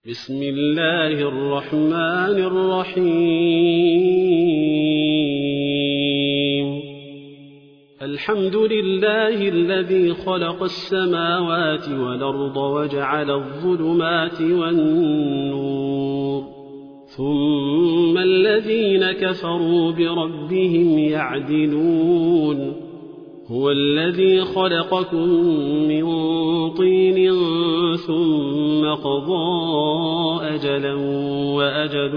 بسم الله الرحمن الرحيم الحمد لله الذي خلق السماوات والأرض وجعل الظلمات والنور ثم الذين كفروا بربهم يعدلون هو الذي خلقكم من طين ثم قضى أجلا وأجل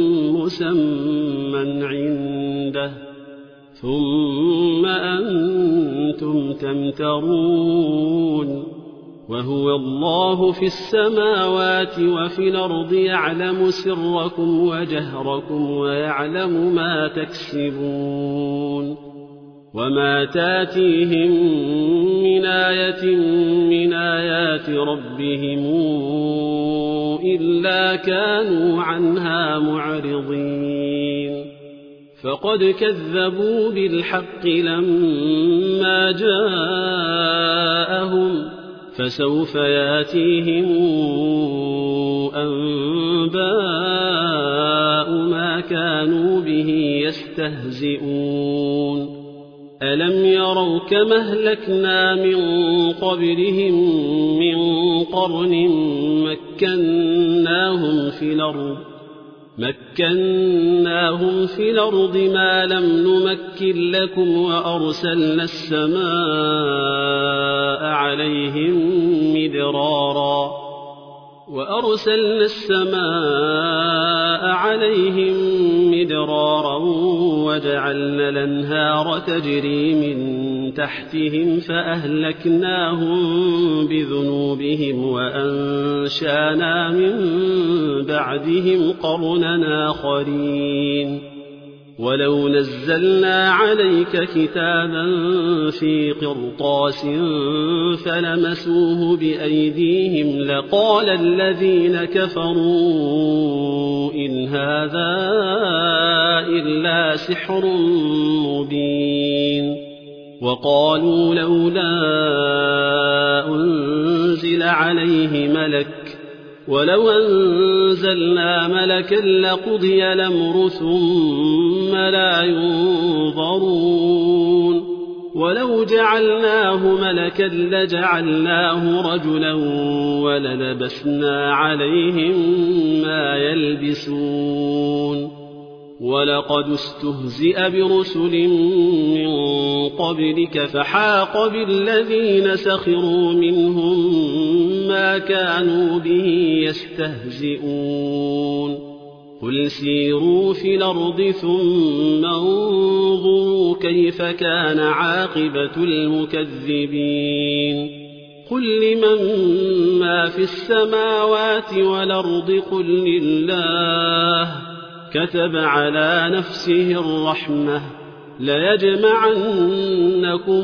مسمى عنده ثم أنتم تمترون وهو الله في السماوات وفي الأرض يعلم سركم وجهركم ويعلم ما تكسبون وما تاتيهم من آية من آيات ربهم إلا كانوا عنها معرضين فقد كذبوا بالحق لما جاءهم فسوف ياتيهم أنباء ما كانوا به يستهزئون ألم يروا كما أهلكنا من قبلهم من قرن مكناهم في الأرض ما لم نمكن لكم وأرسلنا السماء عليهم مدرارا وجعلنا الأنهار تجري من تحتهم فأهلكناهم بذنوبهم وأنشأنا من بعدهم قرنا آخرين ولو نزلنا عليك كتابا في قرطاس فلمسوه بأيديهم لقال الذين كفروا إن هذا إلا سحر مبين وقالوا لولا أنزل عليه ملك ولو أنزلنا ملكا لقضي الأمر ثم لا ينظرون ولو جعلناه ملكا لجعلناه رجلا وللبسنا عليهم ما يلبسون ولقد استهزئ برسل من قبلك فحاق بالذين سخروا منهم ما كانوا به يستهزئون قل سيروا في الأرض ثم انظروا كيف كان عاقبة المكذبين قل لمن ما في السماوات والأرض قل لله كتب على نفسه الرحمة ليجمعنكم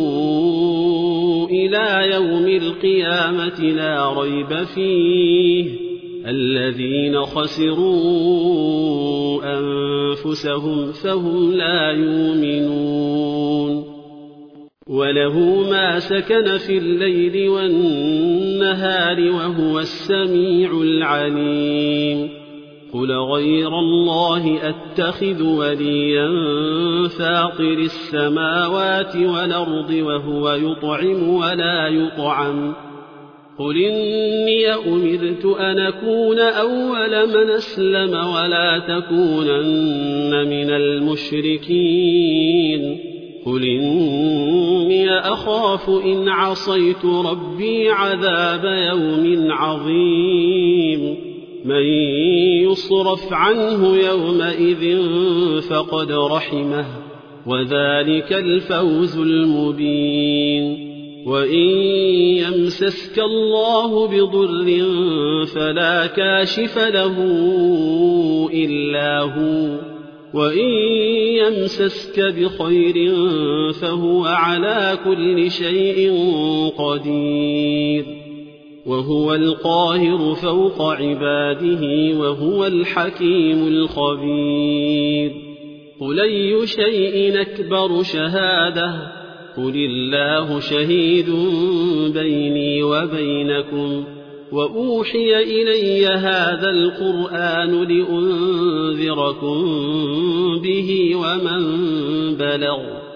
إلى يوم القيامة لا ريب فيه الذين خسروا أنفسهم فهم لا يؤمنون وله ما سكن في الليل والنهار وهو السميع العليم قل غير الله أتخذ وليا فاطر السماوات والأرض وهو يطعم ولا يطعم قل إني أمرت أن أكون أول من أسلم ولا تكونن من المشركين قل إني أخاف إن عصيت ربي عذاب يوم عظيم من يصرف عنه يومئذ فقد رحمه وذلك الفوز المبين وإن يمسسك الله بضر فلا كاشف له إلا هو وإن يمسسك بخير فهو على كل شيء قدير وهو القاهر فوق عباده وهو الحكيم الخبير قل أي شيء أكبر شهادة قل الله شهيد بيني وبينكم وأوحي إلي هذا القرآن لأنذركم به ومن بلغ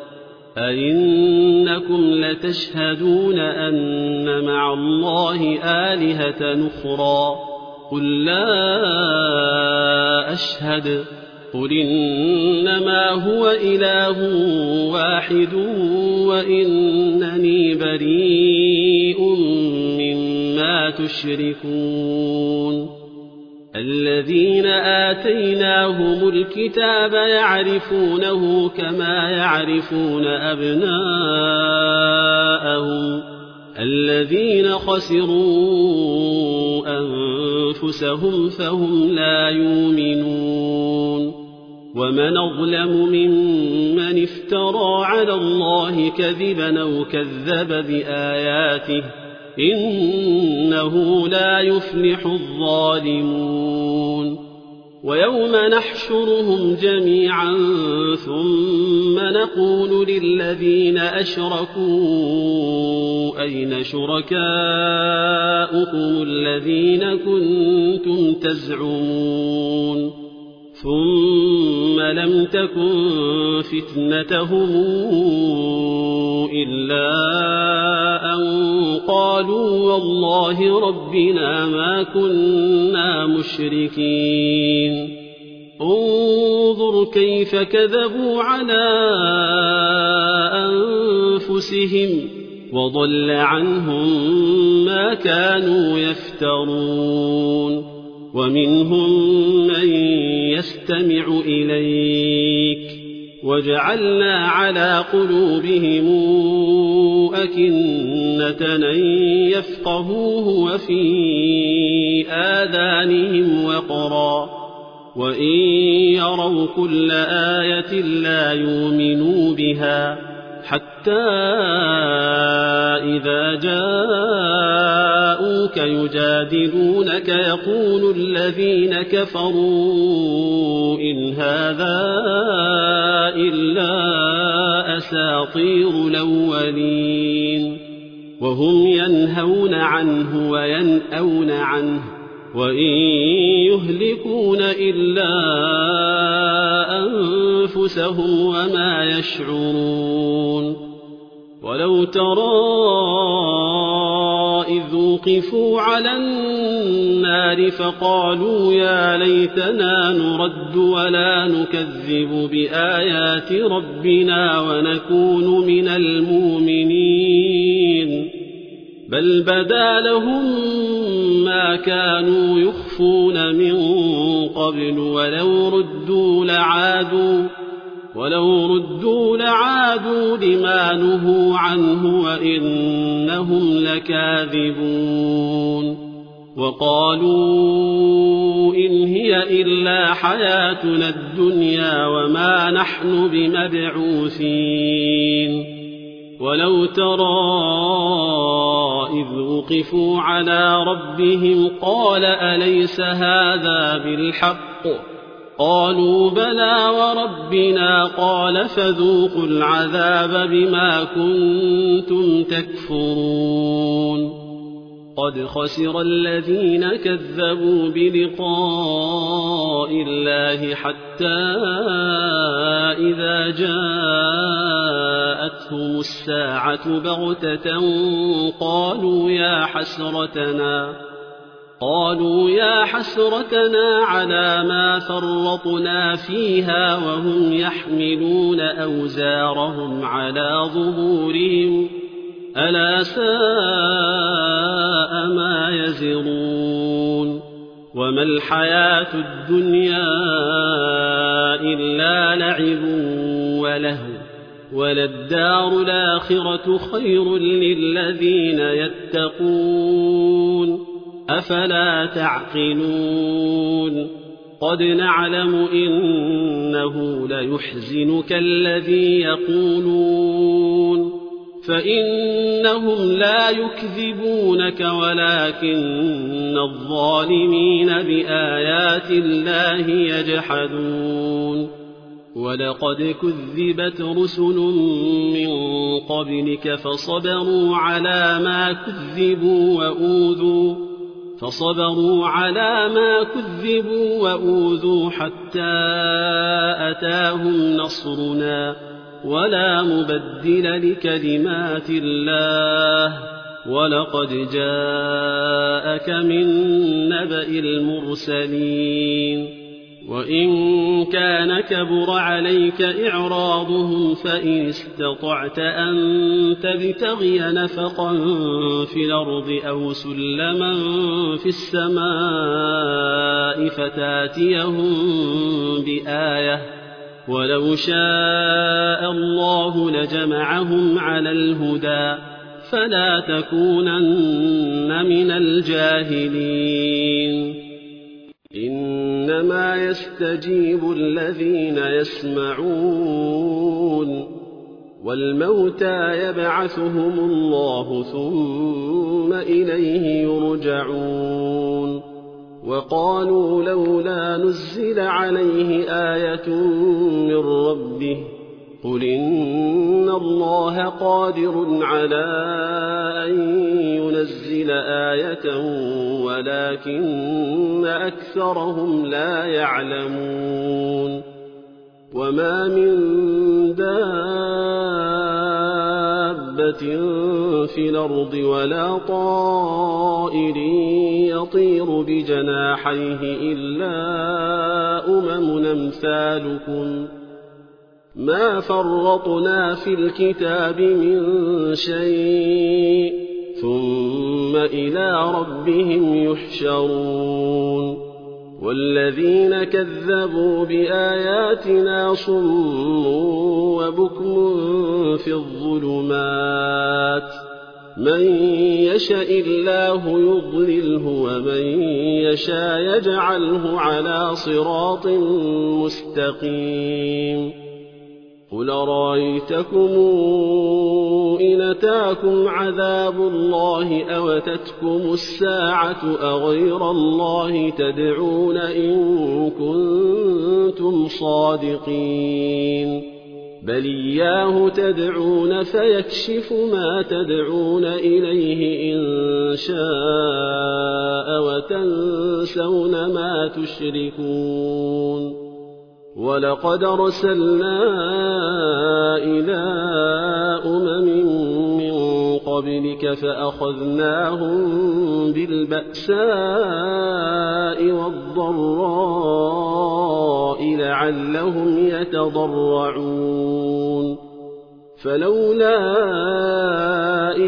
أئنكم لتشهدون أن مع الله آلهة أخرى قل لا أشهد قل إنما هو إله واحد وإنني بريء مما تشركون الذين آتيناهم الكتاب يعرفونه كما يعرفون أبناءهم الذين خسروا أنفسهم فهم لا يؤمنون ومن أظلم ممن افترى على الله كذبا أو كذب بآياته إنه لا يفلح الظالمون ويوم نحشرهم جميعا ثم نقول للذين أشركوا أين شركاؤكم الذين كنتم تزعمون ثم لم تكن فتنتهم إلا أن قالوا والله ربنا ما كنا مشركين انظر كيف كذبوا على أنفسهم وضل عنهم ما كانوا يفترون ومنهم من يستمع إليك وجعلنا على قلوبهم أكنة أن يفقهوه وفي آذانهم وقرا وإن يروا كل آية لا يؤمنوا بها حتى إذا جاءوك يجادلونك يقول الذين كفروا إن هذا إلا أساطير الأولين وهم ينهون عنه وينأون عنه وإن يهلكون إلا أنفسهم وما يشعرون ولو ترى إذ وقفوا على النار فقالوا يا ليتنا نرد ولا نكذب بآيات ربنا ونكون من المؤمنين بل بدا لهم ما كانوا يخفون من قبل ولو ردوا لعادوا لما نهوا عنه وإنهم لكاذبون وقالوا إن هي إلا حياتنا الدنيا وما نحن بمبعوثين ولو ترى إذ وقفوا على ربهم قال أليس هذا بالحق قالوا بلى وربنا قال فذوقوا العذاب بما كنتم تكفرون قد خسر الذين كذبوا بلقاء الله حتى إذا جاءتهم الساعة بغتة قالوا يا حسرتنا على ما فرطنا فيها وهم يحملون أوزارهم على ظهورهم ألا ساء ما يزرون وما الحياة الدنيا إلا لعب ولهو وللدار الآخرة خير للذين يتقون أفلا تعقلون قد نعلم إنه ليحزنك الذي يقولون فإنهم لا يكذبونك ولكن الظالمين بآيات الله يجحدون ولقد كذبت رسل من قبلك فصبروا على ما كذبوا فصبروا على ما كذبوا وأوذوا حتى أتاهم نصرنا ولا مبدل لكلمات الله ولقد جاءك من نبأ المرسلين وإن كان كبر عليك إعراضهم فإن استطعت أن تبتغي نفقا في الأرض أو سلما في السماء فتاتيهم بآية ولو شاء الله لجمعهم على الهدى فلا تكونن من الجاهلين إنما يستجيب الذين يسمعون والموتى يبعثهم الله ثم إليه يرجعون وقالوا لولا نزل عليه آية من ربه قل إن الله قادر على أن ينزل آية ولكن أكثرهم لا يعلمون وما من دابة في الأرض ولا طائر يطير بجناحيه إلا أمثالكم ما فرطنا في الكتاب من شيء ثم إلى ربهم يحشرون والذين كذبوا بآياتنا صم وبكم في الظلمات من يشاء الله يضلله ومن يشاء يجعله على صراط مستقيم قل رأيتكم إن أتاكم عذاب الله أو أتتكم الساعة أغير الله تدعون إن كنتم صادقين بل إياه تدعون فيكشف ما تدعون إليه إن شاء وتنسون ما تشركون ولقد أرسلنا إلى من قبلك فأخذناهم بالبأساء والضراء لعلهم يتضرعون فلولا إذ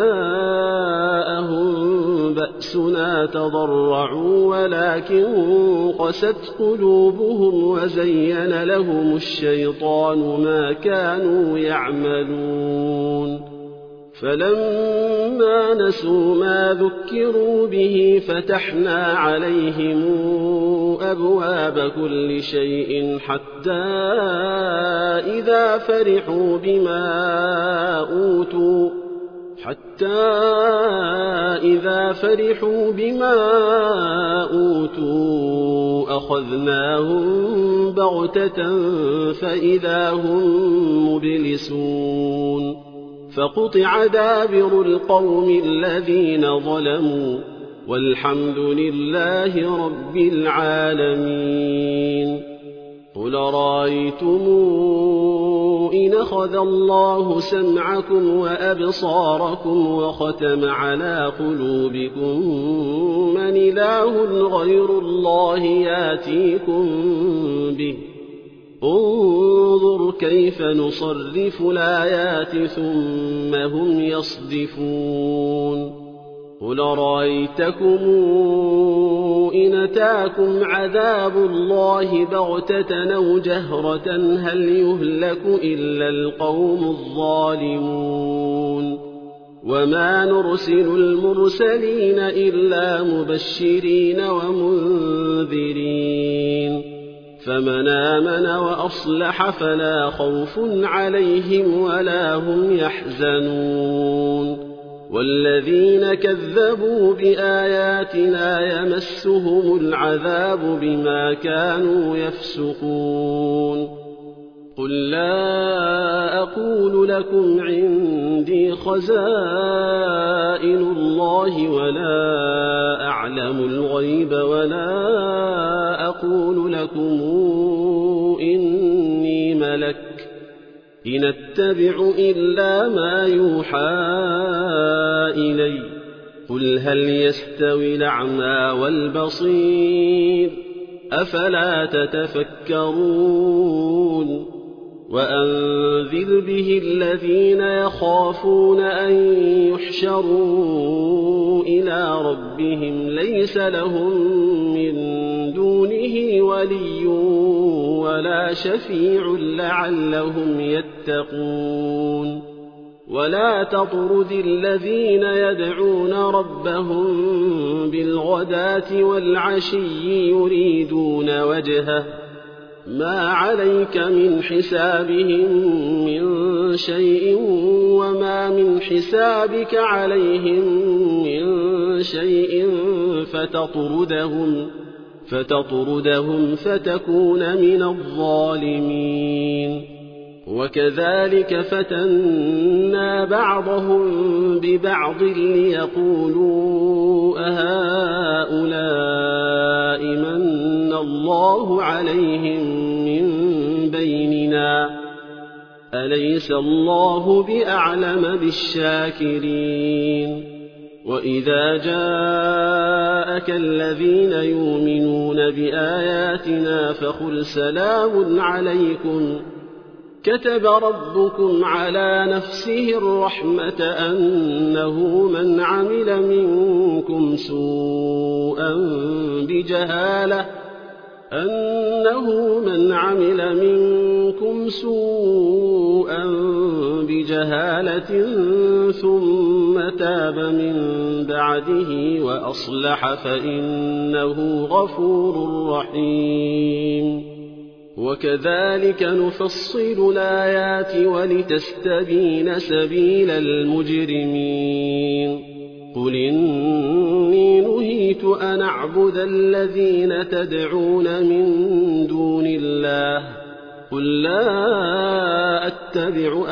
جاءهم بأسنا تضرعوا ولكن قست قلوبهم وزين لهم الشيطان ما كانوا يعملون فلما نسوا ما ذكروا به فتحنا عليهم أبواب كل شيء حتى إذا فرحوا بما أوتوا أخذناهم بغتة فإذا هم مبلسون فقطع دابر القوم الذين ظلموا والحمد لله رب العالمين قل رأيتم إن أخذ الله سمعكم وأبصاركم وختم على قلوبكم من إله غير الله ياتيكم به انظر كيف نصرف الآيات ثم هم يصدفون قل رأيتكم إن أتاكم عذاب الله بغتة أو جهرة هل يهلك إلا القوم الظالمون وما نرسل المرسلين إلا مبشرين ومنذرين فمن آمن وأصلح فلا خوف عليهم ولا هم يحزنون والذين كذبوا بآياتنا يمسهم العذاب بما كانوا يفسقون قل لا أقول لكم عندي خزائن الله ولا أعلم الغيب ولا أقول لكم إني ملك إن أتبع إلا ما يوحى إلي قل هل يستوي الأعمى والبصير أفلا تتفكرون وأنذر به الذين يخافون أن يحشروا إلى ربهم ليس لهم من دونه ولي ولا شفيع لعلهم يتقون ولا تطرد الذين يدعون ربهم بالغداة والعشي يريدون وجهه ما عليك من حسابهم من شيء وما من حسابك عليهم من شيء فتطردهم فتكون من الظالمين وكذلك فتنا بعضهم ببعض ليقولوا أهؤلاء من الله عليهم من بيننا أليس الله بأعلم بالشاكرين وإذا جاءك الذين يؤمنون بآياتنا فقل سلام عليكم كتب ربكم على نفسه الرحمة أنه من عمل منكم سوءا بجهالة ثم تاب من بعده وأصلح فإنه غفور رحيم وكذلك نفصل الآيات ولتستبين سبيل المجرمين قل إني نهيت أن أعبد الذين تدعون من دون الله قل لا أتبع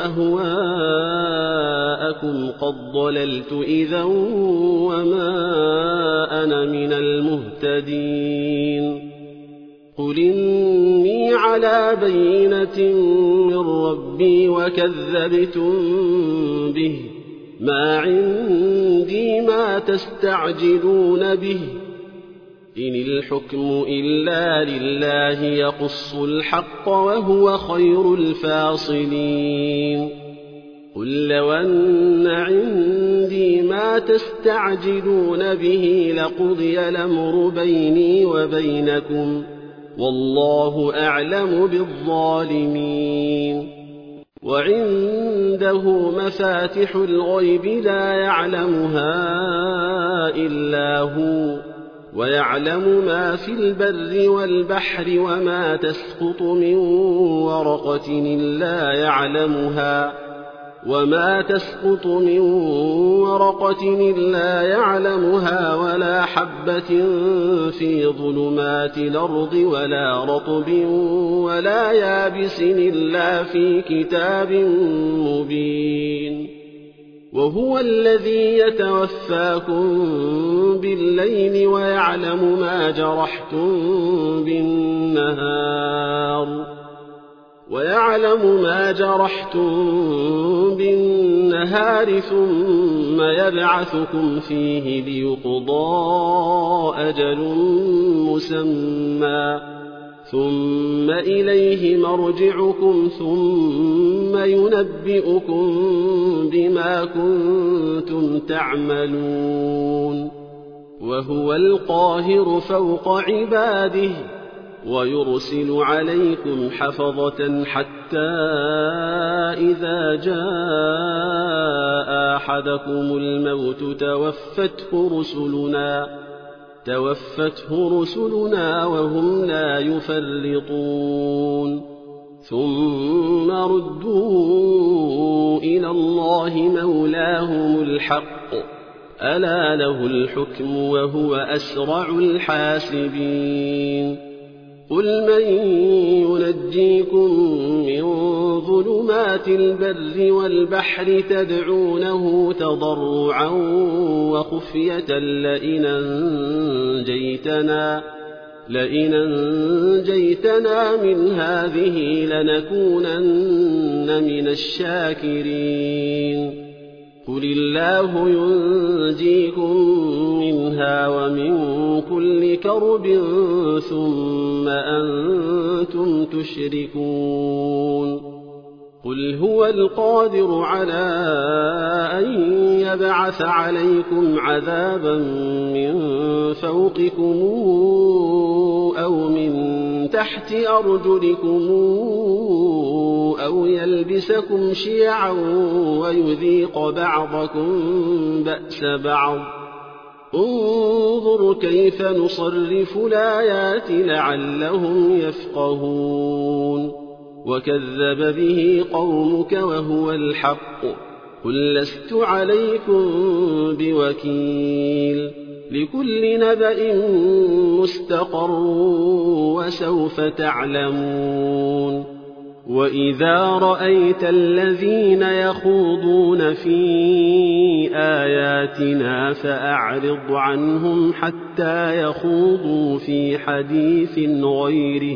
أهواءكم قد ضللت إذا وما أنا من المهتدين قل إني على بينة من ربي وكذبتم به ما عندي ما تستعجلون به إن الحكم إلا لله يقص الحق وهو خير الفاصلين قل لو أن عندي ما تستعجلون به لقضي الأمر بيني وبينكم والله أعلم بالظالمين وعنده مفاتح الغيب لا يعلمها إلا هو ويعلم ما في البر والبحر وما تسقط من ورقة إلا يعلمها ولا حبة في ظلمات الأرض ولا رطب ولا يابس إلا في كتاب مبين وهو الذي يتوفاكم بالليل ويعلم ما جرحتم بالنهار ثم يبعثكم فيه ليقضى أجل مسمى ثم إليه مرجعكم ثم ينبئكم بما كنتم تعملون وهو القاهر فوق عباده ويرسل عليكم حفظة حتى إذا جاء أحدكم الموت توفته رسلنا وهم لا يفرطون ثم ردوا إلى الله مولاهم الحق ألا له الحكم وهو أسرع الحاسبين قل من ينجيكم من ظلمات البر والبحر تدعونه تضرعا وخفية لئن أنجيتنا من هذه لنكونن من الشاكرين قل الله ينجيكم منها ومن كل كرب ثم أنتم تشركون قل هو القادر على أن يبعث عليكم عذابا من فوقكم أو من تحت أرجلكم أو يلبسكم شيعا ويذيق بعضكم بأس بعض انظر كيف نصرف الآيات لعلهم يفقهون وكذب به قومك وهو الحق قل لست عليكم بوكيل لكل نبأ مستقر وسوف تعلمون وإذا رأيت الذين يخوضون في آياتنا فأعرض عنهم حتى يخوضوا في حديث غيره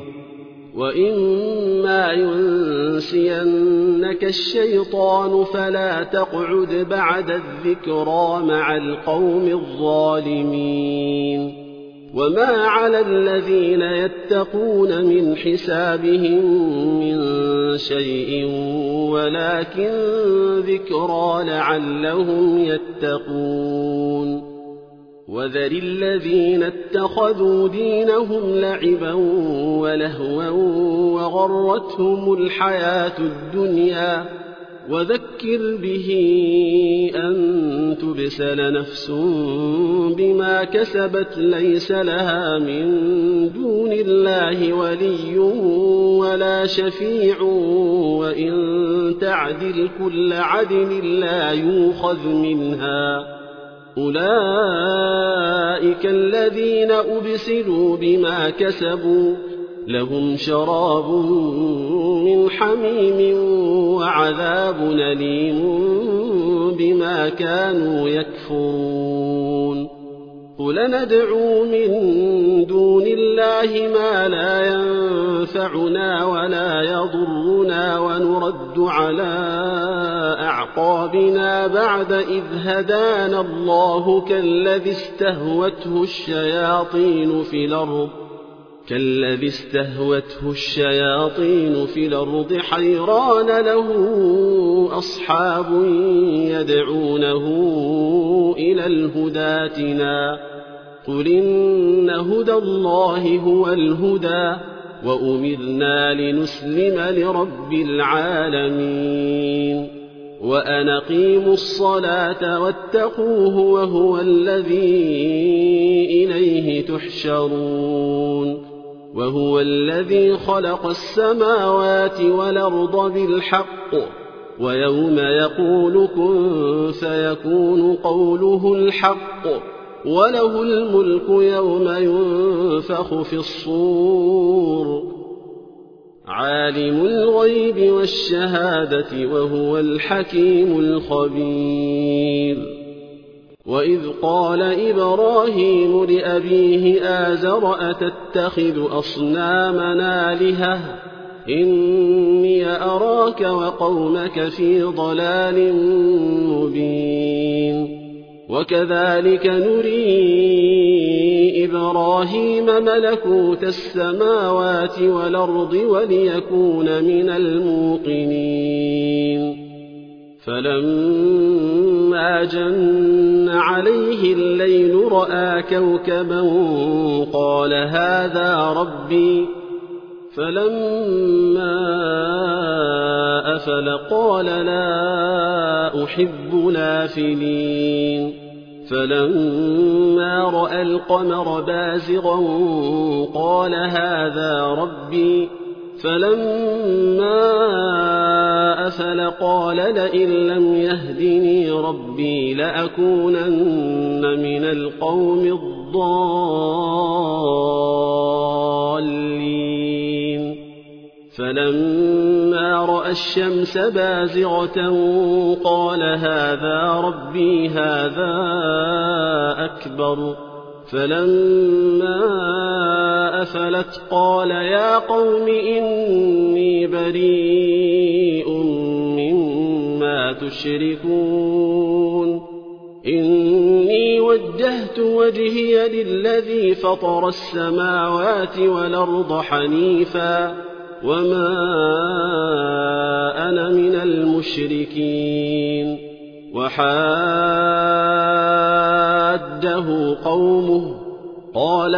وإما ينسينك الشيطان فلا تقعد بعد الذكرى مع القوم الظالمين وما على الذين يتقون من حسابهم من شيء ولكن ذكرى لعلهم يتقون وذر الذين اتخذوا دينهم لعبا ولهوا وغرتهم الحياة الدنيا وذكر به أن تبسل نفس بما كسبت ليس لها من دون الله ولي ولا شفيع وإن تعدل كل عدل لا يؤخذ منها أولئك الذين أبسلوا بما كسبوا لهم شراب من حميم وعذاب أليم بما كانوا يكفرون قل ندعو من دون الله ما لا ينفعنا ولا يضرنا ونرد على أعقابنا بعد إذ هدانا الله كالذي استهوته الشياطين في الأرض حيران له أصحاب يدعونه إلى الهدى ائتنا قل إن هدى الله هو الهدى وأمرنا لنسلم لرب العالمين وأن أقيموا الصلاة واتقوه وهو الذي إليه تحشرون وهو الذي خلق السماوات والأرض بالحق ويوم يقول كن فيكون قوله الحق وله الملك يوم ينفخ في الصور عالم الغيب والشهادة وهو الحكيم الخبير وإذ قال إبراهيم لأبيه آزر أتتخذ أصنامنا آلهة إني أراك وقومك في ضلال مبين وكذلك نري إبراهيم ملكوت السماوات والأرض وليكون من الموقنين فلما جن عليه الليل رأى كوكبا قال هذا ربي فلما أفل قال لا أحب الآفلين فلما رأى القمر بازغا قال هذا ربي فلما أفل قال لئن لم يهدني ربي لأكونن من القوم الضالين فلما رأى الشمس بازغة قال هذا ربي هذا أكبر فلما أفلت قال يا قوم إني بريء مما تشركون إني وجهت وجهي للذي فطر السماوات والأرض حنيفا وما أنا من المشركين وحاده قومه قال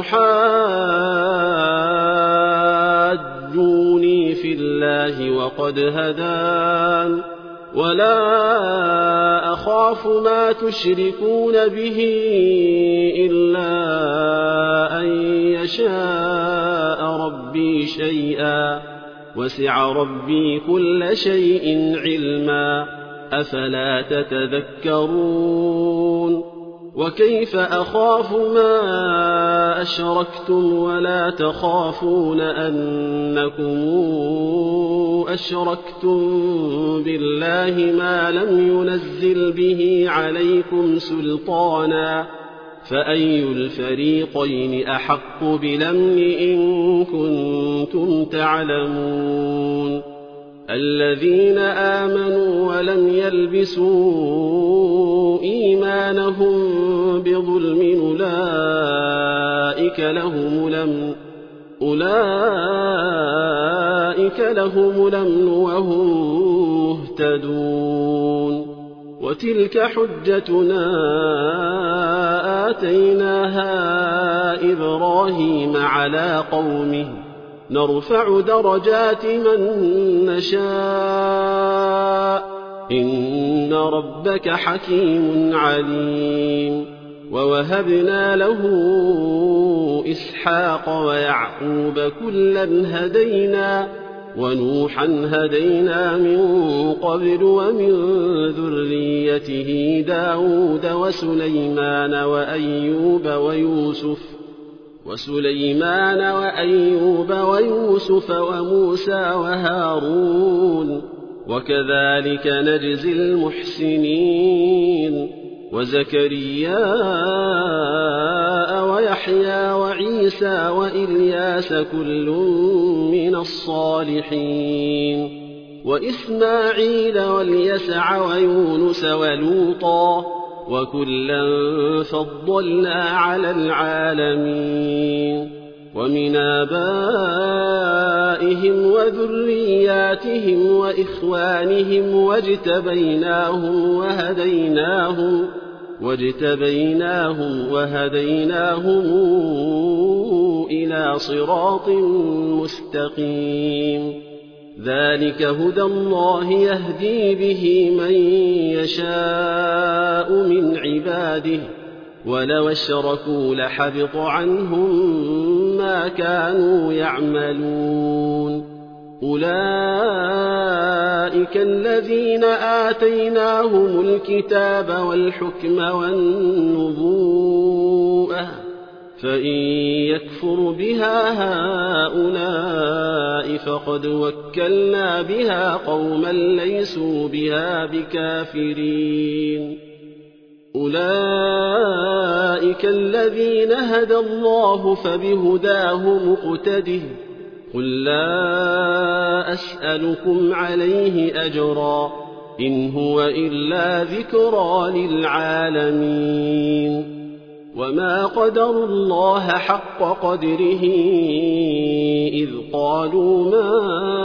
أتحاجوني في الله وقد هدان ولا أخاف ما تشركون به إلا أن يشاء ربي شيئا وسع ربي كل شيء علما أفلا تتذكرون وكيف أخاف ما أشركتم ولا تخافون أنكم أشركتم بالله ما لم ينزل به عليكم سلطانا فأي الفريقين أحق بالأمن إن كنتم تعلمون الذين آمنوا ولم يلبسوا إيمانهم بظلم أولئك لهم الأمن وهم مهتدون وتلك حجتنا آتيناها إبراهيم على قومه نرفع درجات من نشاء إن ربك حكيم عليم ووهبنا له إسحاق ويعقوب كلا هدينا ونوحا هدينا من قبل ومن ذريته داود وسليمان وأيوب ويوسف وموسى وهارون وكذلك نجزي المحسنين وزكريا ويحيى وعيسى وإلياس كل من الصالحين وإسماعيل واليسع ويونس ولوطا وكلا فضلنا على العالمين ومن آبائهم وذرياتهم وإخوانهم واجتبيناهم وهديناهم إلى صراط مستقيم ذلك هدى الله يهدي به من يشاء من عباده ولو اشركوا لحبط عنهم ما كانوا يعملون أولئك الذين آتيناهم الكتاب والحكم والنبوءة فإن يكفر بها هؤلاء فقد وكلنا بها قوما ليسوا بها بكافرين أولئك الذين هدى الله فبهداه مقتده قل لا أسألكم عليه أجرا إن هو إلا ذكرى للعالمين وما قدروا الله حق قدره إذ قالوا ما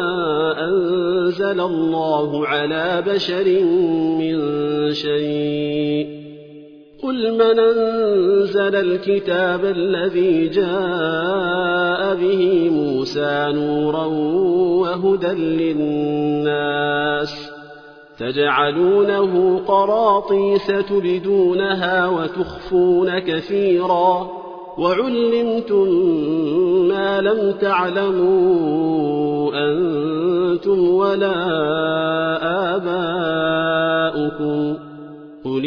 أنزل الله على بشر من شيء قل من أنزل الكتاب الذي جاء به موسى نورا وهدى للناس تجعلونه قراطيس تبدونها وتخفون كثيرا وعلمتم ما لم تعلموا أنتم ولا آباؤكم قل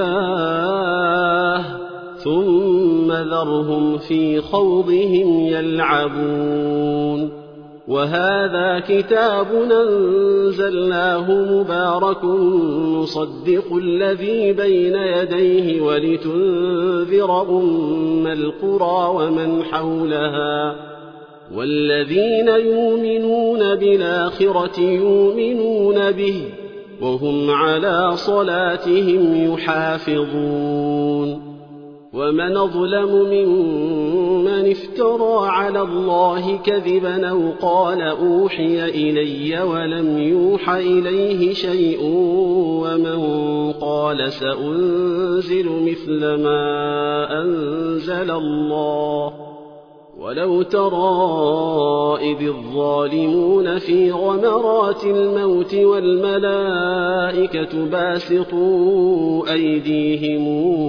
الله ثم ذرهم في خوضهم يلعبون وهذا كتاب أنزلناه مبارك مصدق الذي بين يديه ولتنذر أم القرى ومن حولها والذين يؤمنون بالآخرة يؤمنون به وهم على صلاتهم يحافظون ومن أظلم ممن افترى على الله كذبا أو قال أوحي إلي ولم يوح إليه شيء ومن قال سأنزل مثل ما أنزل الله ولو ترى إذ الظالمون في غمرات الموت والملائكة باسطوا أيديهم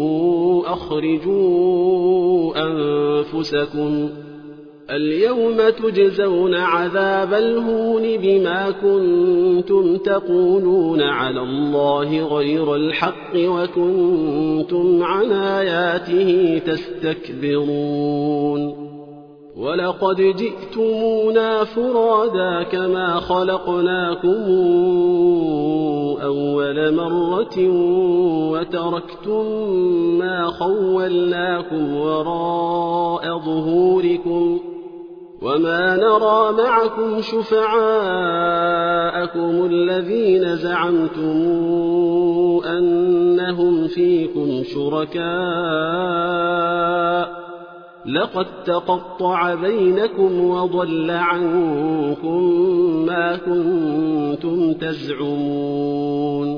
أخرجوا أنفسكم اليوم تجزون عذاب الهون بما كنتم تقولون على الله غير الحق وكنتم عن آياته تستكبرون ولقد جئتمونا فرادا كما خلقناكم أول مرة وتركتم ما خولناكم وراء ظهوركم وما نرى معكم شفعاءكم الذين زعمتم أنهم فيكم شركاء لقد تقطع بينكم وضل عنكم ما كنتم تزعمون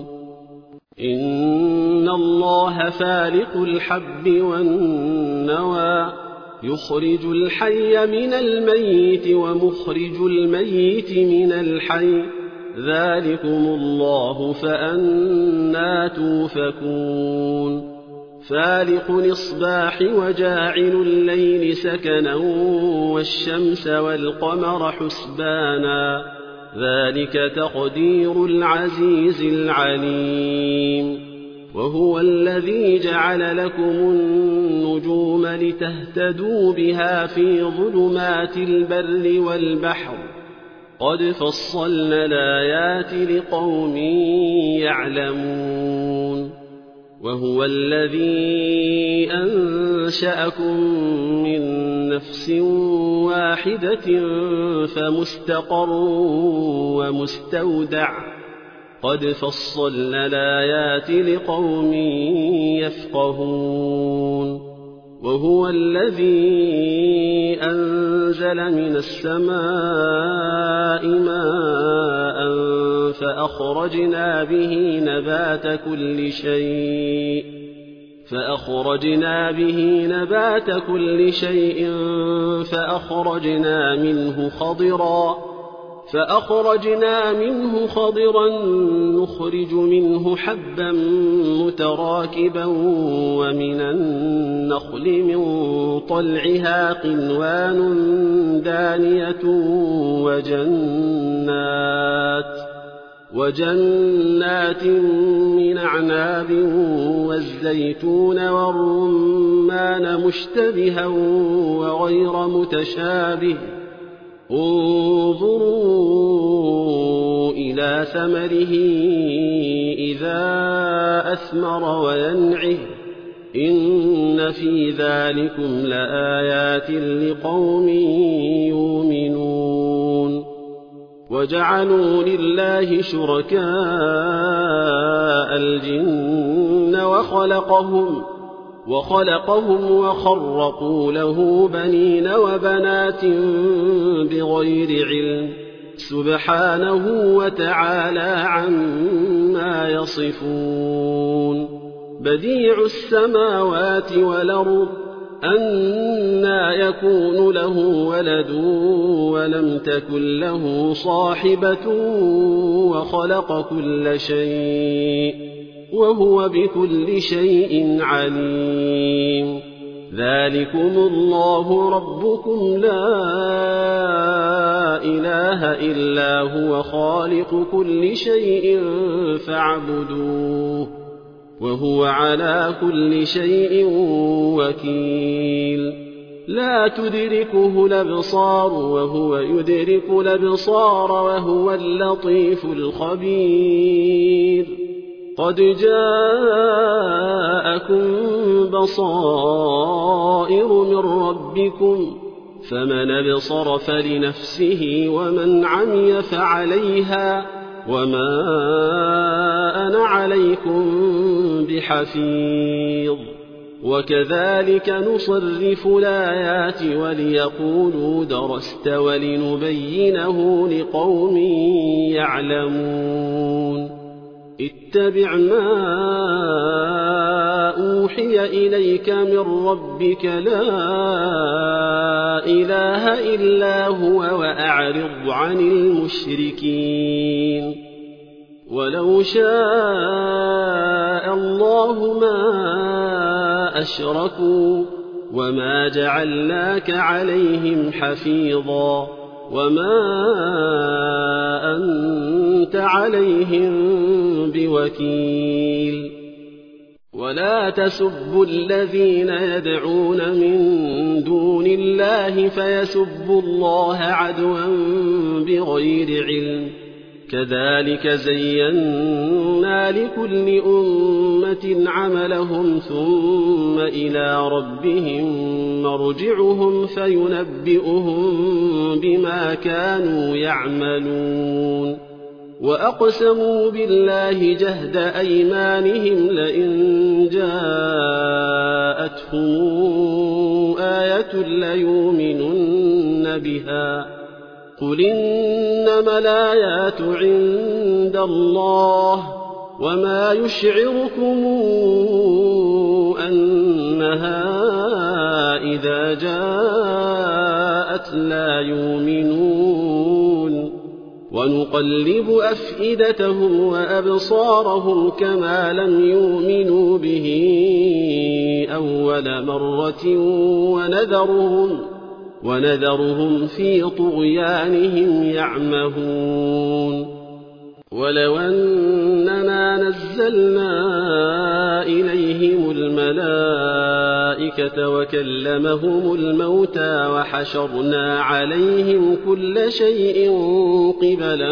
إن الله فالق الحب والنوى يخرج الحي من الميت ومخرج الميت من الحي ذلكم الله فأنى توفكون فالق الإصباح وجاعل الليل سكنا والشمس والقمر حسبانا ذلك تقدير العزيز العليم وهو الذي جعل لكم النجوم لتهتدوا بها في ظلمات البر والبحر قد فصلنا الآيات لقوم يعلمون وهو الذي أنشأكم من نفس واحدة فمستقر ومستودع قد فصلنا الآيات لقوم يفقهون وهو الذي أنزل من السماء ماء فأخرجنا به نبات كل شيء فأخرجنا منه خضرا نخرج منه حبا متراكبا ومن النخل من طلعها قنوان دانية وجنات من أعناب والزيتون والرمان مشتبها وغير متشابه انظروا إلى ثمره إذا أثمر وينعه إن في ذلكم لآيات لقوم يؤمنون وجعلوا لله شركاء الجن وخلقهم وخرقوا له بنين وبنات بغير علم سبحانه وتعالى عما يصفون بديع السماوات والأرض أنى يكون له ولد ولم تكن له صاحبة وخلق كل شيء وهو بكل شيء عليم ذلكم الله ربكم لا إله إلا هو خالق كل شيء فاعبدوه وهو على كل شيء وكيل لا تدركه الأبصار وهو يدرك الأبصار وهو اللطيف الخبير قد جاءكم بصائر من ربكم فمن أبصر فلنفسه ومن عمي فعليها وما أنا عليكم بحفيظ وكذلك نصرف الآيات وليقولوا درست ولنبينه لقوم يعلمون اتبع ما أوحي إليك من ربك لا إله إلا هو وأعرض عن المشركين ولو شاء الله ما أشركوا وما جعلناك عليهم حفيظا وما أنت عليهم بوكيل ولا تسبوا الذين يدعون من دون الله فيسبوا الله عدوا بغير علم كذلك زينا لكل أمة عملهم ثم إلى ربهم مرجعهم فينبئهم بما كانوا يعملون وأقسموا بالله جهد أيمانهم لئن جاءتهم آية ليؤمنن بها قل إنما الآيات عند الله وما يشعركم أنها إذا جاءت لا يؤمنون ونقلب أفئدتهم وأبصارهم كما لم يؤمنوا به أول مرة ونذرهم في طغيانهم يعمهون ولو أننا نزلنا إليهم الملائكة وكلمهم الموتى وحشرنا عليهم كل شيء قبلا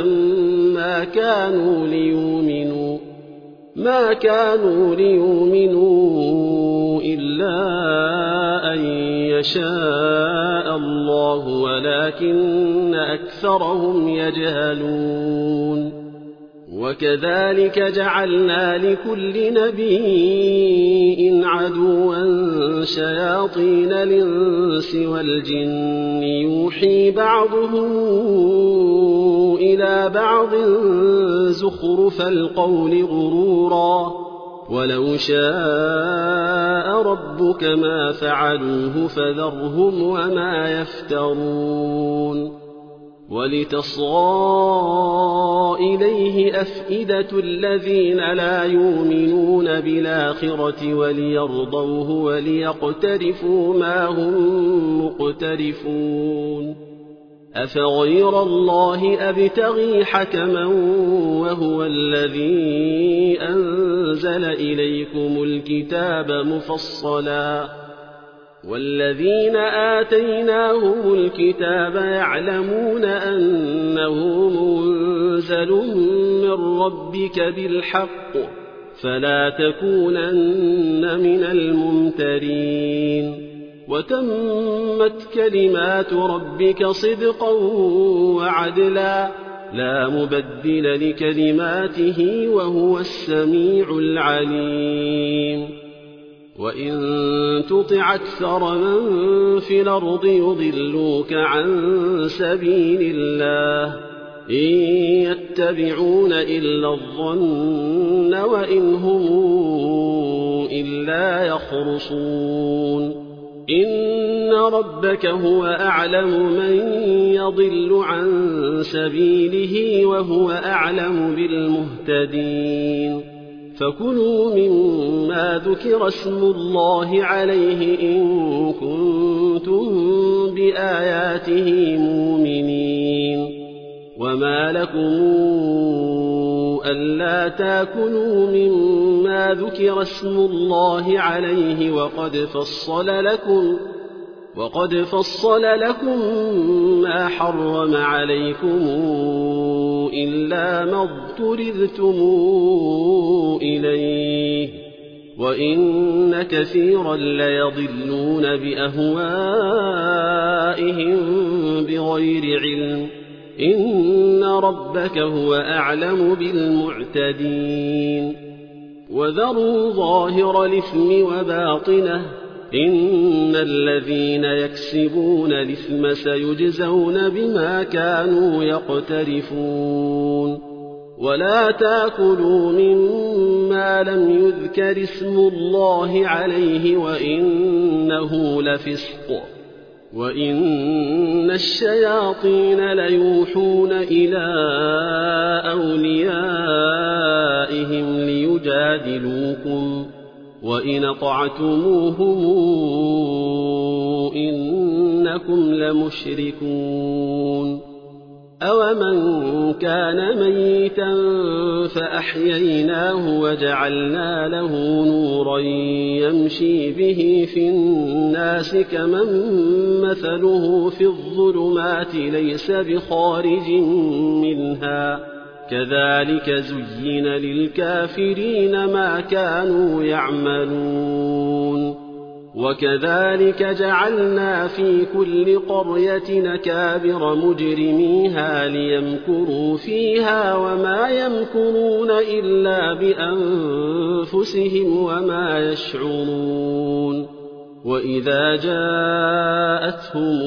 ما كانوا ليؤمنوا إلا أن يشاء الله ولكن أكثرهم يجهلون وكذلك جعلنا لكل نبي عدوا شياطين الإنس والجن يوحي بعضهم إلى بعض زخرف القول غرورا ولو شاء ربك ما فعلوه فذرهم وما يفترون ولتصغى إليه أفئدة الذين لا يؤمنون بالآخرة وليرضوه وليقترفوا ما هم مقترفون أفغير الله أبتغي حكما وهو الذي أنزل إليكم الكتاب مفصلا والذين آتيناهم الكتاب يعلمون أنه منزل من ربك بالحق فلا تكونن من الممترين وتمت كلمات ربك صدقا وعدلا لا مبدل لكلماته وهو السميع العليم وإن تطع أكثر من في الأرض يضلوك عن سبيل الله إن يتبعون إلا الظن وإن هم إلا يخرصون إن ربك هو أعلم من يضل عن سبيله وهو أعلم بالمهتدين فكلوا مما ذكر اسم الله عليه إن كنتم بآياته مؤمنين وما لكم ألا تاكلوا مما ذكر اسم الله عليه وقد فصل لكم ما حرم عليكم إلا ما اضطررتم إليه وإن كثيرا ليضلون بأهوائهم بغير علم إن ربك هو أعلم بالمعتدين وذروا ظاهر الإثم وباطنه إن الذين يكسبون الإثم سيجزون بما كانوا يقترفون ولا تأكلوا مما لم يذكر اسم الله عليه وإنه لفسق وإن الشياطين ليوحون إلى أوليائهم ليجادلوكم وإن أطعتموهم إنكم لمشركون أومن كان ميتا فأحييناه وجعلنا له نورا يمشي به في الناس كمن مثله في الظلمات ليس بخارج منها كذلك زين للكافرين ما كانوا يعملون وكذلك جعلنا في كل قرية نكابر مجرميها ليمكروا فيها وما يمكرون إلا بأنفسهم وما يشعرون وإذا جاءتهم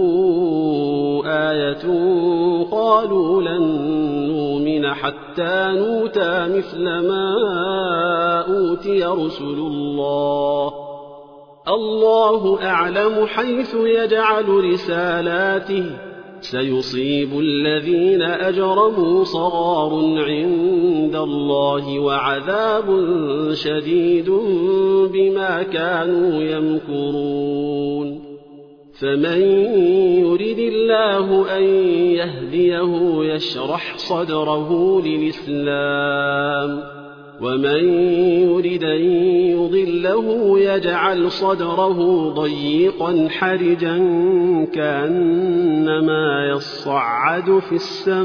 آية قالوا لن نؤمن حتى نؤتى مثل ما أوتي رسل الله أعلم حيث يجعل رسالاته سيصيب الذين أجرموا صغار عند الله وعذاب شديد بما كانوا يمكرون فمن يرد الله أن يهديه يشرح صدره للإسلام ومن يرد أن يضله يجعل صدره ضيقا حرجا كأنما يصعد في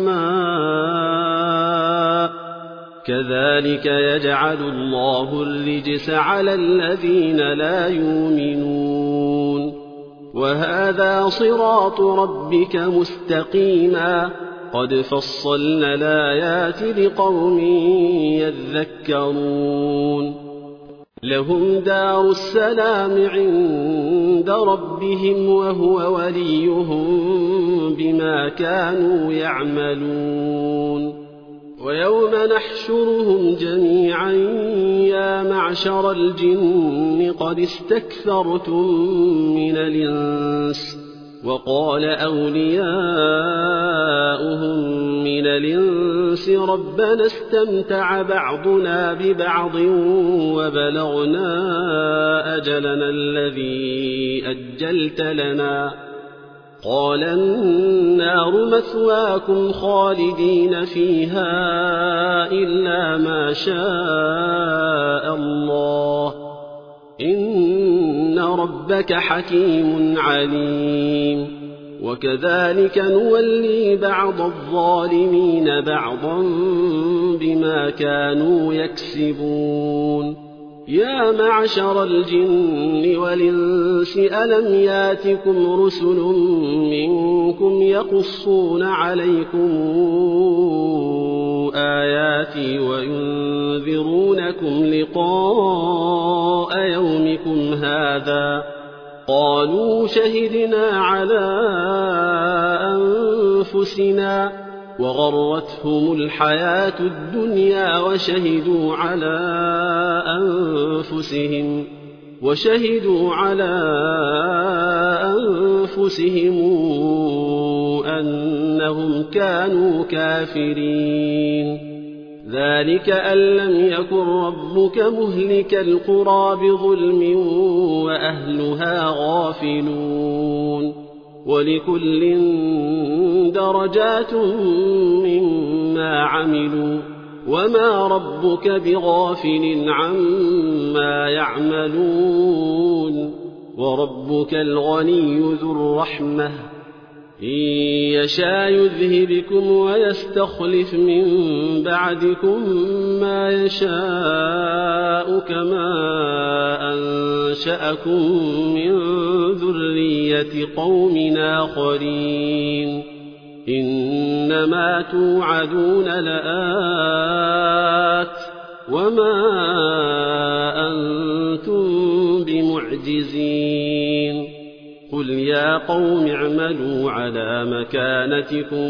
السماء كذلك يجعل الله الرجس على الذين لا يؤمنون وهذا صراط ربك مستقيما قد فصلنا الآيات لقوم يذكرون لهم دار السلام عند ربهم وهو وليهم بما كانوا يعملون ويوم نحشرهم جميعا يا معشر الجن قد استكثرتم من الإنس وقال أولياؤهم من الإنس ربنا استمتع بعضنا ببعض وبلغنا أجلنا الذي أجلت لنا قال النار مثواكم خالدين فيها إلا ما شاء الله إن ربك حكيم عليم وكذلك نولي بعض الظالمين بعضا بما كانوا يكسبون يا معشر الجن والإنس ألم ياتكم رسل منكم يقصون عليكم آياتي وينذرونكم لقاء يومكم هذا قالوا شهدنا على أنفسنا وغرتهم الحياة الدنيا وشهدوا على أنفسهم أنهم كانوا كافرين ذلك أن لم يكن ربك مهلك القرى بظلم وأهلها غافلون ولكل درجات مما عملوا وما ربك بغافل عما يعملون وربك الغني ذو الرحمة إن يشاء يذهبكم ويستخلف من بعدكم ما يشاء كما أنشأكم من ذرية قوم آخرين إنما توعدون لآت وما أنتم بمعجزين قل يا قوم اعملوا على مكانتكم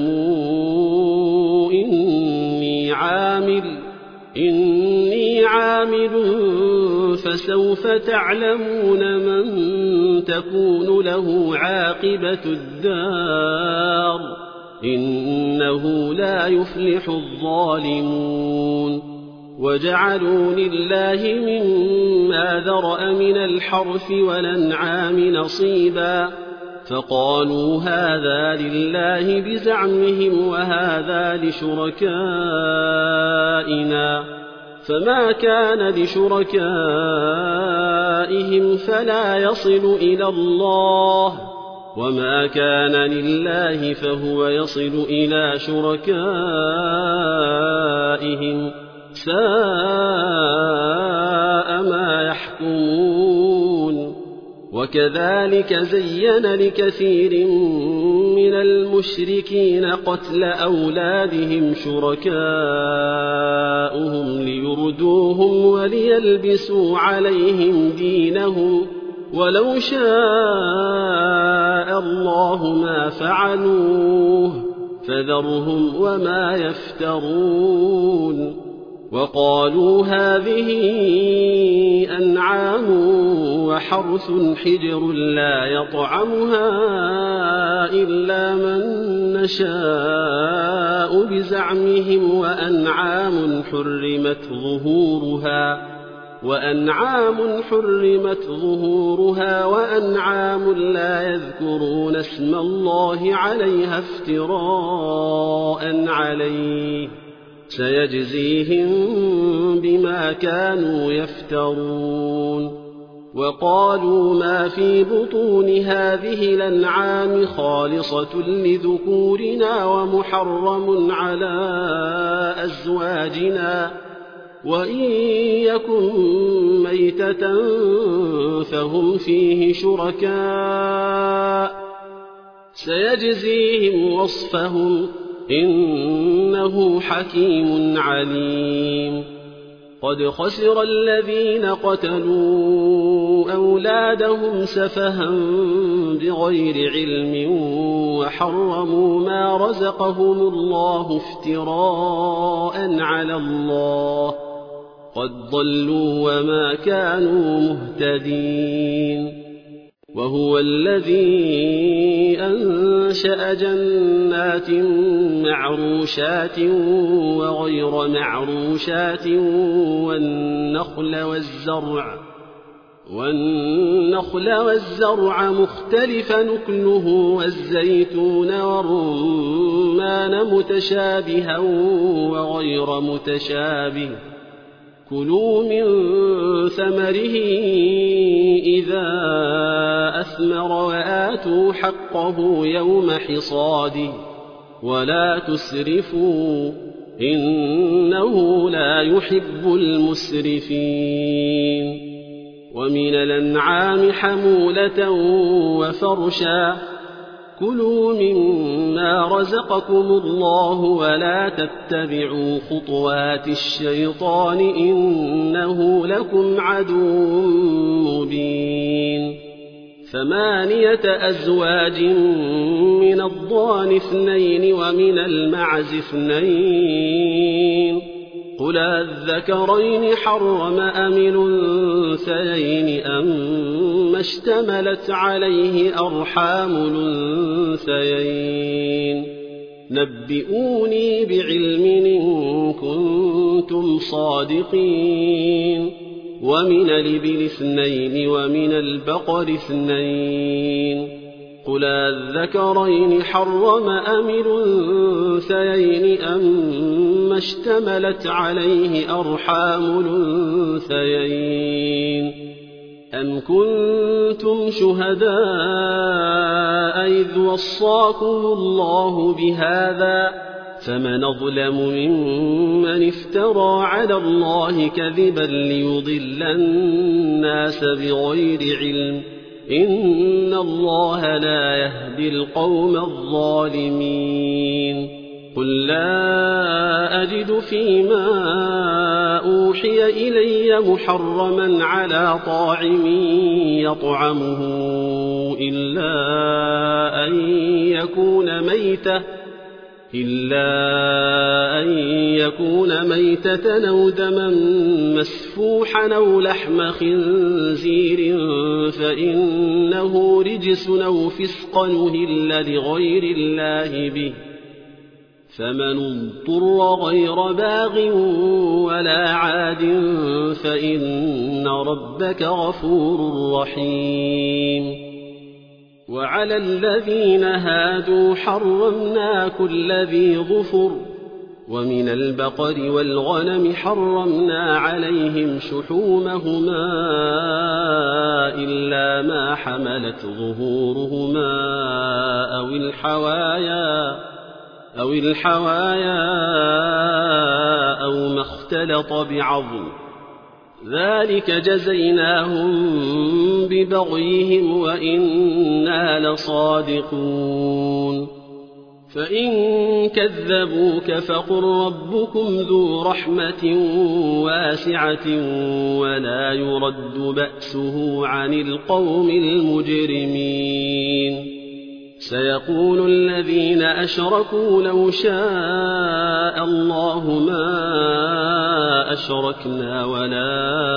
إني عامل فسوف تعلمون من تكون له عاقبة الدار إنه لا يفلح الظالمون وجعلوا لله مما ذرأ من الحرث والأنعام نصيبا فقالوا هذا لله بزعمهم وهذا لشركائنا فما كان لشركائهم فلا يصل إلى الله وما كان لله فهو يصل إلى شركائهم ساء ما يحكمون وكذلك زين لكثير من المشركين قتل أولادهم شركاؤهم ليردوهم وليلبسوا عليهم دينهم ولو شاء الله ما فعلوه فذرهم وما يفترون وقالوا هذه أنعام وحرث حجر لا يطعمها إلا من نشاء بزعمهم وأنعام حرمت ظهورها وأنعام لا يذكرون اسم الله عليها افتراء عليه سيجزيهم بما كانوا يفترون وقالوا ما في بطون هذه الأنعام خالصة لذكورنا ومحرم على أزواجنا وإن يكن ميتة فهم فيه شركاء سيجزيهم وصفهم إنه حكيم عليم قد خسر الذين قتلوا أولادهم سفها بغير علم وحرموا ما رزقهم الله افتراء على الله قد ضلوا وما كانوا مهتدين وهو الذي أنشأ جنات معروشات وغير معروشات والنخل والزرع مختلف نكله والزيتون والرمان متشابها وغير متشابه كلوا من ثمره إذا أثمر وآتوا حقه يوم حصاده ولا تسرفوا إنه لا يحب المسرفين ومن الأنعام حمولة وفرشا كلوا مما رزقكم الله ولا تتبعوا خطوات الشيطان إنه لكم عدو مبين 8 أزواج من الضأن 2 ومن المعز 2 قل الذكرين حرم أم الأنثيين أما اشتملت عليه أرحام الأنثيين نبئوني بعلم إن كنتم صادقين ومن الإبل 2 ومن البقر 2 قل الذكرين حرم أم الأنثيين أما اشتملت عليه أرحام الأنثيين أم كنتم شهداء إذ وصاكم الله بهذا فمن أظلم ممن افترى على الله كذبا ليضل الناس بغير علم إن الله لا يهدي القوم الظالمين قل لا أجد فيما أوحي إلي محرما على طاعم يطعمه إلا أن يكون ميتة أو دما مسفوحا أو لحم خنزير فإنه رجس أو فسقا أهل لغير الله به فمن اضطر غير باغ ولا عاد فإن ربك غفور رحيم وعلى الذين هادوا حرمنا كل ذي ظفر ومن البقر والغنم حرمنا عليهم شحومهما إلا ما حملت ظهورهما أو الحوايا أو ما اختلط بعظم ذلك جزيناهم ببغيهم وإنا لصادقون فإن كذبوك فقل ربكم ذو رحمة واسعة ولا يرد بأسه عن القوم المجرمين سيقول الذين أشركوا لو شاء الله ما أشركنا ولا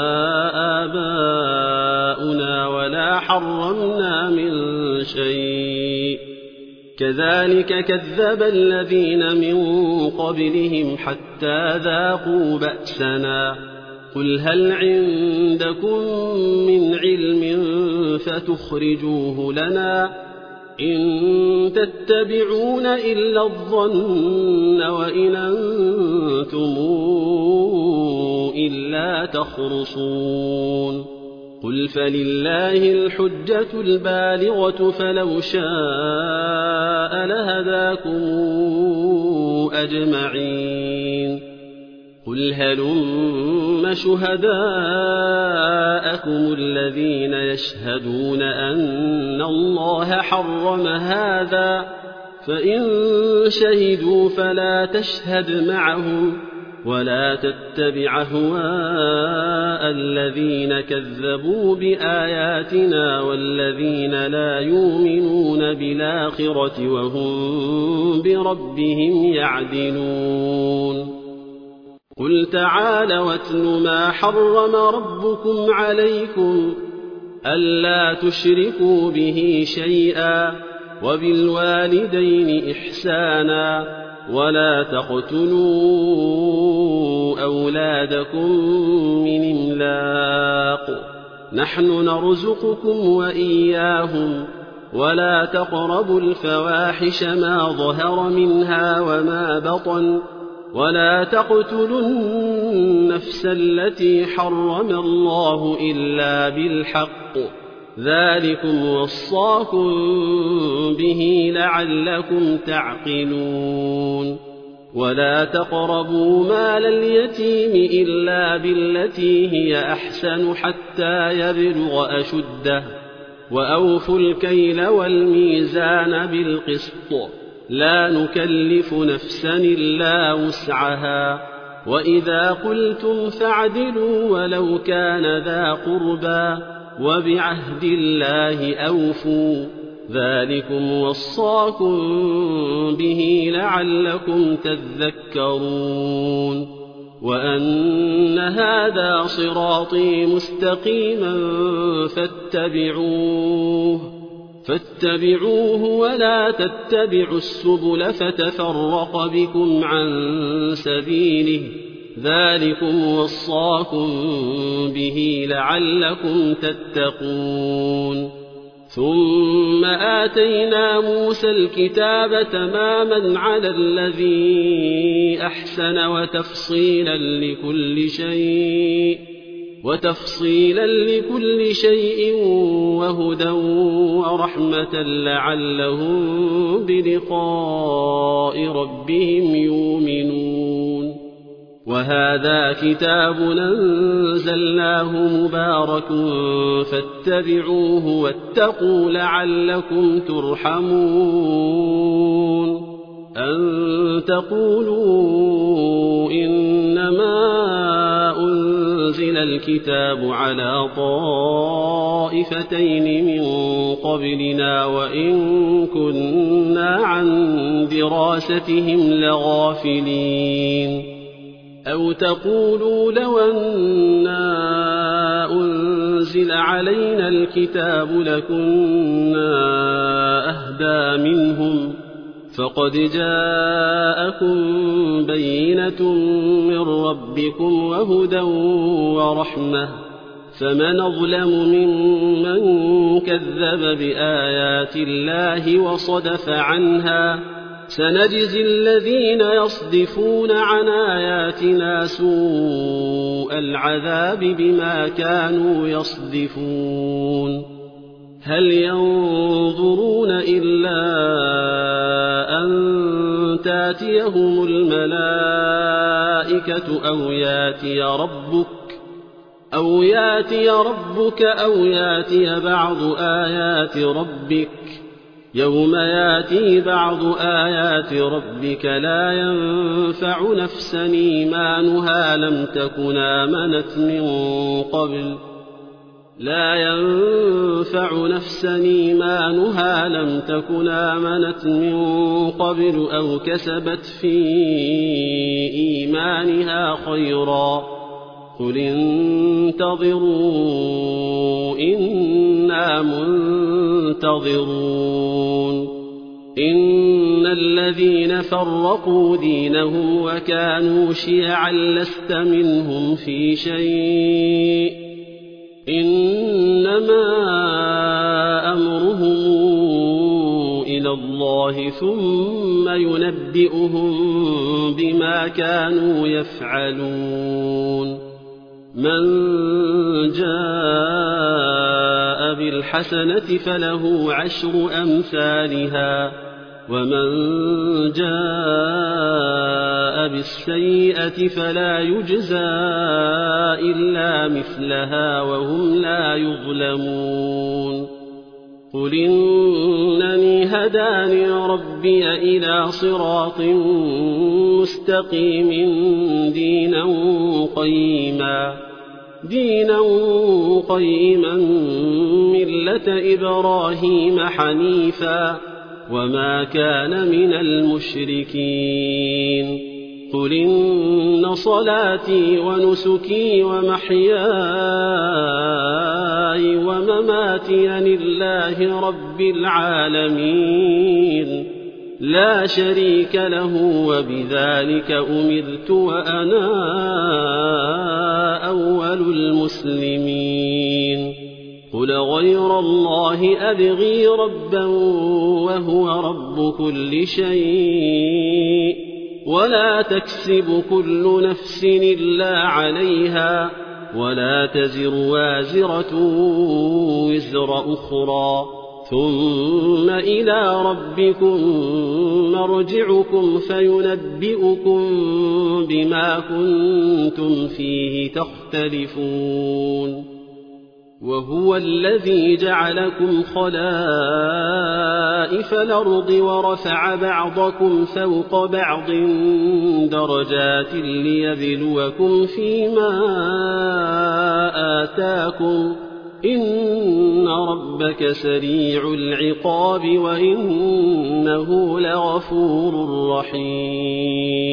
آباؤنا ولا حرمنا من شيء كذلك كذب الذين من قبلهم حتى ذاقوا بأسنا قل هل عندكم من علم فتخرجوه لنا إن تتبعون إلا الظن وإن أنتم إلا تخرصون قل فلله الحجة البالغة فلو شاء لهداكم أجمعين قل هلم شهداءكم الذين يشهدون أن الله حرم هذا فإن شهدوا فلا تشهد معهم ولا تتبع أهواء الذين كذبوا بآياتنا والذين لا يؤمنون بالآخرة وهم بربهم يعدلون قل تعالوا واتل ما حرم ربكم عليكم ألا تشركوا به شيئا وبالوالدين إحسانا ولا تقتلوا أولادكم من إملاق نحن نرزقكم وإياهم ولا تقربوا الفواحش ما ظهر منها وما بطن ولا تقتلوا النفس التي حرم الله إلا بالحق ذلكم وصاكم به لعلكم تعقلون ولا تقربوا مال اليتيم إلا بالتي هي أحسن حتى يبلغ أشده وأوفوا الكيل والميزان بالقسط لا نكلف نفسا إلا وسعها وإذا قلتم فاعدلوا ولو كان ذا قربى وبعهد الله أوفوا ذلكم وصاكم به لعلكم تذكرون وأن هذا صراطي مستقيما فاتبعوه ولا تتبعوا السبل فتفرق بكم عن سبيله ذلكم وصاكم به لعلكم تتقون ثم آتينا موسى الكتاب تماما على الذي أحسن وتفصيلا لكل شيء وتفصيلا لكل شيء وهدى ورحمة لعلهم بلقاء ربهم يؤمنون. وهذا كتاب أنزلناه مبارك فاتبعوه واتقوا لعلكم ترحمون. أن تقولوا إنما أنزل الكتاب على طائفتين من قبلنا وإن كنا عن دراستهم لغافلين. أو تقولوا لو أنا أنزل علينا الكتاب لكنا أهدى منهم فقد جاءكم بينة من ربكم وهدى ورحمة فمن أظلم ممن كذب بآيات الله وصدف عنها سنجزي الذين يصدفون عن آياتنا سوء العذاب بما كانوا يصدفون. هل ينظرون إلا أن تاتيهم الملائكة أو ياتي ربك أو ياتي بعض آيات ربك يوم ياتي بعض آيات ربك لا ينفع نفسا إيمانها لم تكن آمنت من قبل أو كسبت في إيمانها خيرا قل انتظروا إنا منتظرون. إن الذين فرقوا دينهم وكانوا شيعا لست منهم في شيء إنما أمرهم إلى الله ثم ينبئهم بما كانوا يفعلون. من جاء بالحسنة فله 10 أمثالها ومن جاء بالسيئة فلا يجزى إلا مثلها وهم لا يظلمون. قل إنني هداني ربي إلى صراط مستقيم دينا قيما ملة إبراهيم حنيفا وما كان من المشركين. قل إن صلاتي ونسكي ومحياي ومماتي لله رب العالمين لا شريك له وبذلك أمرت وأنا أول المسلمين. قل غير الله أبغي ربا وهو رب كل شيء ولا تكسب كل نفس إلا عليها ولا تزر وازرة وزر أخرى ثم إلى ربكم مرجعكم فينبئكم بما كنتم فيه تختلفون. وهو الذي جعلكم خلائف الأرض ورفع بعضكم فوق بعض درجات ليبلوكم فيما آتاكم إن ربك سريع العقاب وإنه لغفور رحيم.